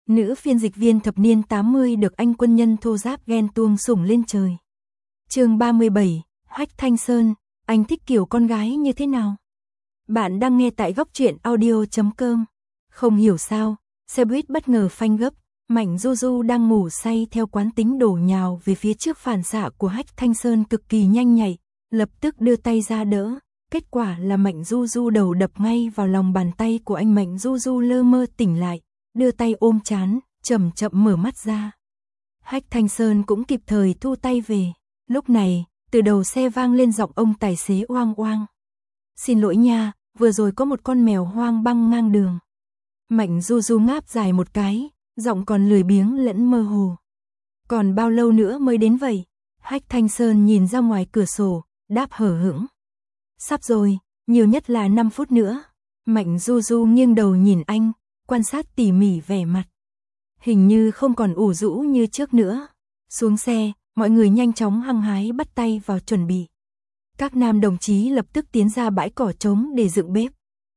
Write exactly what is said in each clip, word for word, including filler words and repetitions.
Nữ phiên dịch viên thập niên tám mươi được anh quân nhân thô giáp ghen tuông sủng lên trời. Chương ba mươi bảy, Hách Thanh Sơn, anh thích kiểu con gái như thế nào? Bạn đang nghe tại góc truyện audio chấm com. Không hiểu sao, xe buýt bất ngờ phanh gấp, Mạnh Du Du đang ngủ say theo quán tính đổ nhào về phía trước, phản xạ của Hách Thanh Sơn cực kỳ nhanh nhạy, lập tức đưa tay ra đỡ. Kết quả là Mạnh Du Du đầu đập ngay vào lòng bàn tay của anh. Mạnh Du Du lơ mơ tỉnh lại, đưa tay ôm trán, chậm chậm mở mắt ra. Hách Thanh Sơn cũng kịp thời thu tay về. Lúc này, từ đầu xe vang lên giọng ông tài xế oang oang. Xin lỗi nha, vừa rồi có một con mèo hoang băng ngang đường. Mạnh Du Du ngáp dài một cái, giọng còn lười biếng lẫn mơ hồ. Còn bao lâu nữa mới đến vậy? Hách Thanh Sơn nhìn ra ngoài cửa sổ, đáp hở hững. Sắp rồi, nhiều nhất là năm phút nữa. Mạnh Du Du nghiêng đầu nhìn anh, quan sát tỉ mỉ vẻ mặt. Hình như không còn ủ rũ như trước nữa. Xuống xe, mọi người nhanh chóng hăng hái bắt tay vào chuẩn bị. Các nam đồng chí lập tức tiến ra bãi cỏ trống để dựng bếp.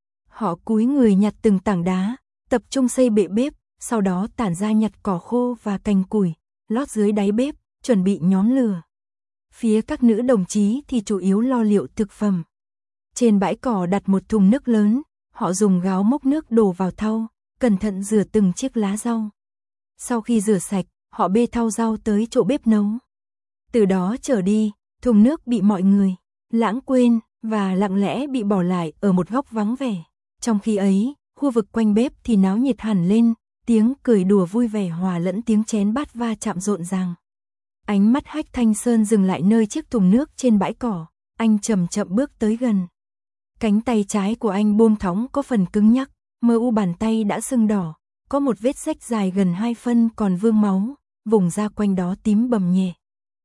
Họ cúi người nhặt từng tảng đá, tập trung xây bệ bếp, sau đó tản ra nhặt cỏ khô và cành củi, lót dưới đáy bếp, chuẩn bị nhóm lửa. Phía các nữ đồng chí thì chủ yếu lo liệu thực phẩm. Trên bãi cỏ đặt một thùng nước lớn, họ dùng gáo múc nước đổ vào thau, cẩn thận rửa từng chiếc lá rau. Sau khi rửa sạch, họ bê thau rau tới chỗ bếp nấu. Từ đó trở đi, thùng nước bị mọi người lãng quên và lặng lẽ bị bỏ lại ở một góc vắng vẻ. Trong khi ấy, khu vực quanh bếp thì náo nhiệt hẳn lên, tiếng cười đùa vui vẻ hòa lẫn tiếng chén bát va chạm rộn ràng. Ánh mắt Hách Thanh Sơn dừng lại nơi chiếc thùng nước trên bãi cỏ, anh chậm chậm bước tới gần. Cánh tay trái của anh buông thõng có phần cứng nhắc, mờ u bàn tay đã sưng đỏ, có một vết rách dài gần hai phân còn vương máu, vùng da quanh đó tím bầm nhẹ.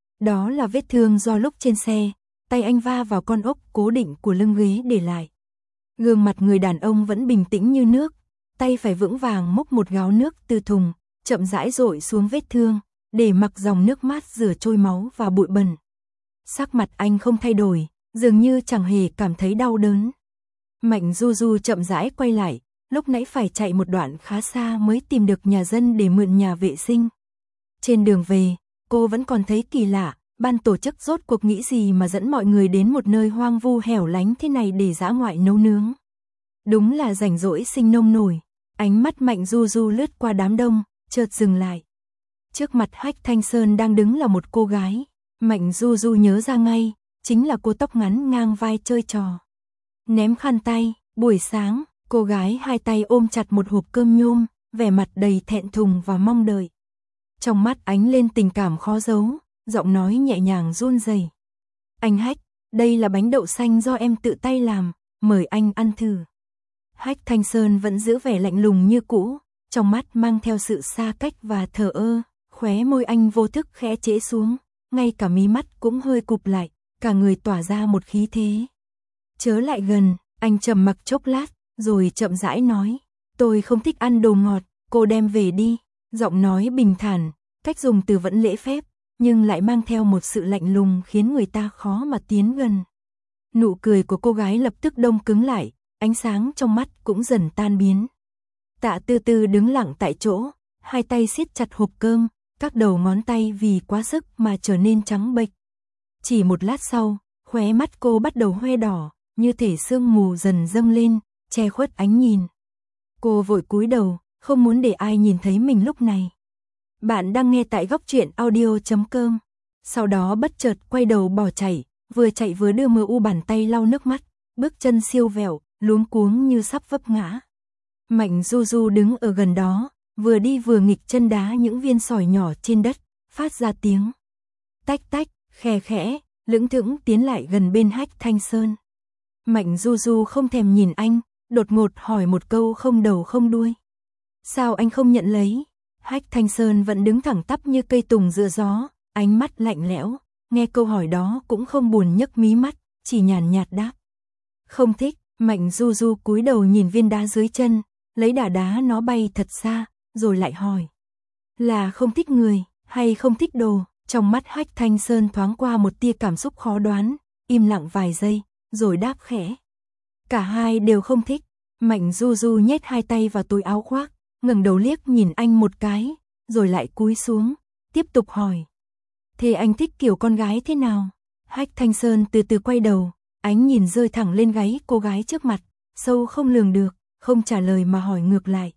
Đó là vết thương do lúc trên xe, tay anh va vào con ốc cố định của lưng ghế để lại. Gương mặt người đàn ông vẫn bình tĩnh như nước, tay phải vững vàng múc một gáo nước từ thùng, chậm rãi dội xuống vết thương, để mặc dòng nước mát rửa trôi máu và bụi bẩn. Sắc mặt anh không thay đổi, dường như chẳng hề cảm thấy đau đớn. Mạnh Du Du chậm rãi quay lại, lúc nãy phải chạy một đoạn khá xa mới tìm được nhà dân để mượn nhà vệ sinh. Trên đường về, cô vẫn còn thấy kỳ lạ, ban tổ chức rốt cuộc nghĩ gì mà dẫn mọi người đến một nơi hoang vu hẻo lánh thế này để dã ngoại nấu nướng. Đúng là rảnh rỗi sinh nông nổi. Ánh mắt Mạnh Du Du lướt qua đám đông, chợt dừng lại. Trước mặt Hách Thanh Sơn đang đứng là một cô gái. Mạnh Du Du nhớ ra ngay, chính là cô tóc ngắn ngang vai chơi trò. Ném khăn tay, buổi sáng, cô gái hai tay ôm chặt một hộp cơm nhôm, vẻ mặt đầy thẹn thùng và mong đợi. Trong mắt ánh lên tình cảm khó giấu, giọng nói nhẹ nhàng run rẩy. Anh Hách, đây là bánh đậu xanh do em tự tay làm, mời anh ăn thử. Hách Thanh Sơn vẫn giữ vẻ lạnh lùng như cũ, trong mắt mang theo sự xa cách và thờ ơ, khóe môi anh vô thức khẽ trễ xuống, ngay cả mí mắt cũng hơi cụp lại, cả người tỏa ra một khí thế. Chớ lại gần, anh trầm mặc chốc lát, rồi chậm rãi nói, tôi không thích ăn đồ ngọt, cô đem về đi. Giọng nói bình thản, cách dùng từ vẫn lễ phép, nhưng lại mang theo một sự lạnh lùng khiến người ta khó mà tiến gần. Nụ cười của cô gái lập tức đông cứng lại, ánh sáng trong mắt cũng dần tan biến. Tạ Tư Tư đứng lặng tại chỗ, hai tay siết chặt hộp cơm, các đầu ngón tay vì quá sức mà trở nên trắng bệch. Chỉ một lát sau, khóe mắt cô bắt đầu hoe đỏ, như thể sương mù dần dâng lên, che khuất ánh nhìn. Cô vội cúi đầu, không muốn để ai nhìn thấy mình lúc này. Bạn đang nghe tại góc truyện audio chấm com. Sau đó bất chợt quay đầu bỏ chạy, vừa chạy vừa đưa mờ u bàn tay lau nước mắt, bước chân siêu vẹo, luống cuống như sắp vấp ngã. Mạnh Du Du đứng ở gần đó, vừa đi vừa nghịch chân đá những viên sỏi nhỏ trên đất, phát ra tiếng tách tách, khe khẽ, lững thững tiến lại gần bên Hách Thanh Sơn. Mạnh Du Du không thèm nhìn anh, đột ngột hỏi một câu không đầu không đuôi. Sao anh không nhận lấy? Hách Thanh Sơn vẫn đứng thẳng tắp như cây tùng giữa gió, ánh mắt lạnh lẽo, nghe câu hỏi đó cũng không buồn nhấc mí mắt, chỉ nhàn nhạt đáp. Không thích. Mạnh Du Du cúi đầu nhìn viên đá dưới chân, lấy đá đá nó bay thật xa, rồi lại hỏi. Là không thích người, hay không thích đồ? Trong mắt Hách Thanh Sơn thoáng qua một tia cảm xúc khó đoán, im lặng vài giây, rồi đáp khẽ. Cả hai đều không thích. Mạnh Du Du nhét hai tay vào túi áo khoác, ngẩng đầu liếc nhìn anh một cái, rồi lại cúi xuống, tiếp tục hỏi. Thế anh thích kiểu con gái thế nào? Hách Thanh Sơn từ từ quay đầu, ánh nhìn rơi thẳng lên gáy cô gái trước mặt, sâu không lường được, không trả lời mà hỏi ngược lại.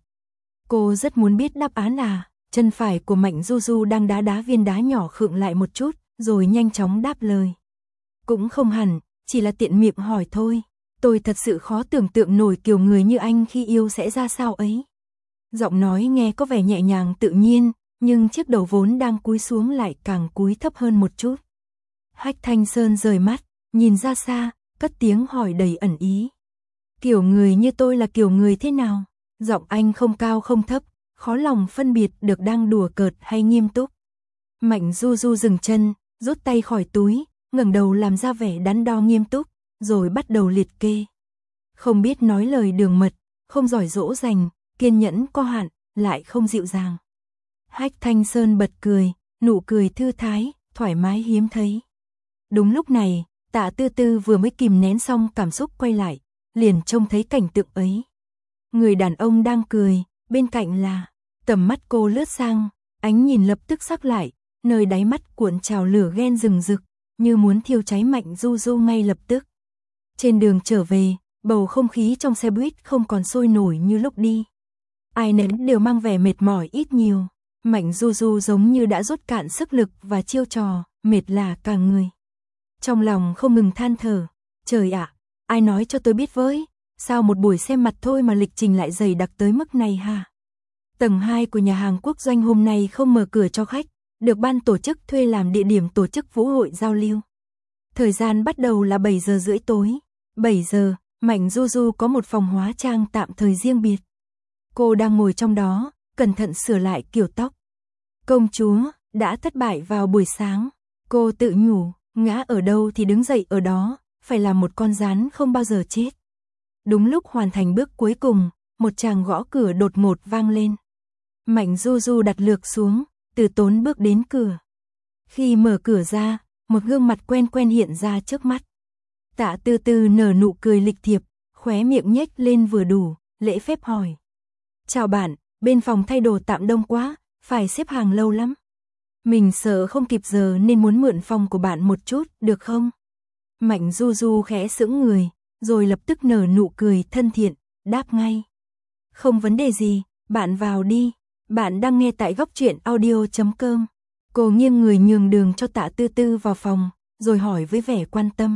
Cô rất muốn biết đáp án à? Chân phải của Mạnh Du Du đang đá đá viên đá nhỏ khựng lại một chút, rồi nhanh chóng đáp lời. Cũng không hẳn, chỉ là tiện miệng hỏi thôi. Tôi thật sự khó tưởng tượng nổi kiểu người như anh khi yêu sẽ ra sao ấy. Giọng nói nghe có vẻ nhẹ nhàng tự nhiên, nhưng chiếc đầu vốn đang cúi xuống lại càng cúi thấp hơn một chút. Hách Thanh Sơn rời mắt, nhìn ra xa, cất tiếng hỏi đầy ẩn ý. Kiểu người như tôi là kiểu người thế nào? Giọng anh không cao không thấp, khó lòng phân biệt được đang đùa cợt hay nghiêm túc. Mạnh Du Du dừng chân, rút tay khỏi túi, ngẩng đầu làm ra vẻ đắn đo nghiêm túc, rồi bắt đầu liệt kê. Không biết nói lời đường mật, không giỏi dỗ dành, kiên nhẫn có hạn, lại không dịu dàng. Hách Thanh Sơn bật cười, nụ cười thư thái, thoải mái hiếm thấy. Đúng lúc này, Tạ Tư Tư vừa mới kìm nén xong cảm xúc quay lại, liền trông thấy cảnh tượng ấy. Người đàn ông đang cười, bên cạnh là, tầm mắt cô lướt sang, ánh nhìn lập tức sắc lại, nơi đáy mắt cuộn trào lửa ghen rừng rực, như muốn thiêu cháy Mạnh Du Du ngay lập tức. Trên đường trở về, bầu không khí trong xe buýt không còn sôi nổi như lúc đi. Ai nấy đều mang vẻ mệt mỏi ít nhiều. Mạnh Du Du giống như đã rút cạn sức lực và chiêu trò, mệt lả cả người. Trong lòng không ngừng than thở, trời ạ, ai nói cho tôi biết với, sao một buổi xem mặt thôi mà lịch trình lại dày đặc tới mức này hả? Tầng hai của nhà hàng Quốc Doanh hôm nay không mở cửa cho khách, được ban tổ chức thuê làm địa điểm tổ chức vũ hội giao lưu. Thời gian bắt đầu là bảy giờ rưỡi tối. bảy giờ, Mạnh Du Du có một phòng hóa trang tạm thời riêng biệt. Cô đang ngồi trong đó, cẩn thận sửa lại kiểu tóc. Công chúa, đã thất bại vào buổi sáng. Cô tự nhủ, ngã ở đâu thì đứng dậy ở đó, phải là một con rắn không bao giờ chết. Đúng lúc hoàn thành bước cuối cùng, một tràng gõ cửa đột ngột vang lên. Mạnh Du Du đặt lược xuống, từ tốn bước đến cửa. Khi mở cửa ra, một gương mặt quen quen hiện ra trước mắt. Tạ Tư Tư nở nụ cười lịch thiệp, khóe miệng nhếch lên vừa đủ, lễ phép hỏi. Chào bạn, bên phòng thay đồ tạm đông quá, phải xếp hàng lâu lắm. Mình sợ không kịp giờ nên muốn mượn phòng của bạn một chút, được không? Mạnh Du Du khẽ sững người, rồi lập tức nở nụ cười thân thiện, đáp ngay. Không vấn đề gì, bạn vào đi. Bạn đang nghe tại góc truyện audio chấm com. Cô nghiêng người nhường đường cho Tạ Tư Tư vào phòng, rồi hỏi với vẻ quan tâm.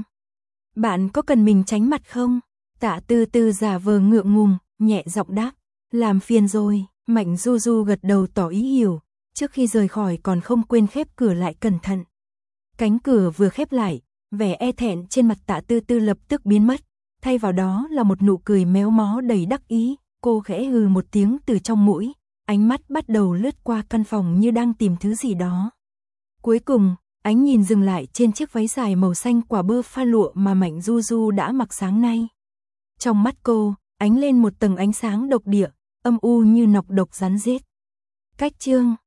Bạn có cần mình tránh mặt không? Tạ Tư Tư giả vờ ngượng ngùng, nhẹ giọng đáp. Làm phiền rồi. Mạnh Du Du gật đầu tỏ ý hiểu, trước khi rời khỏi còn không quên khép cửa lại cẩn thận. Cánh cửa vừa khép lại, vẻ e thẹn trên mặt Tạ Tư Tư lập tức biến mất, thay vào đó là một nụ cười méo mó đầy đắc ý. Cô khẽ hừ một tiếng từ trong mũi, ánh mắt bắt đầu lướt qua căn phòng như đang tìm thứ gì đó. Cuối cùng, ánh nhìn dừng lại trên chiếc váy dài màu xanh quả bơ pha lụa mà Mạnh Du Du đã mặc sáng nay. Trong mắt cô, ánh lên một tầng ánh sáng độc địa, âm u như nọc độc rắn rết. Cách chương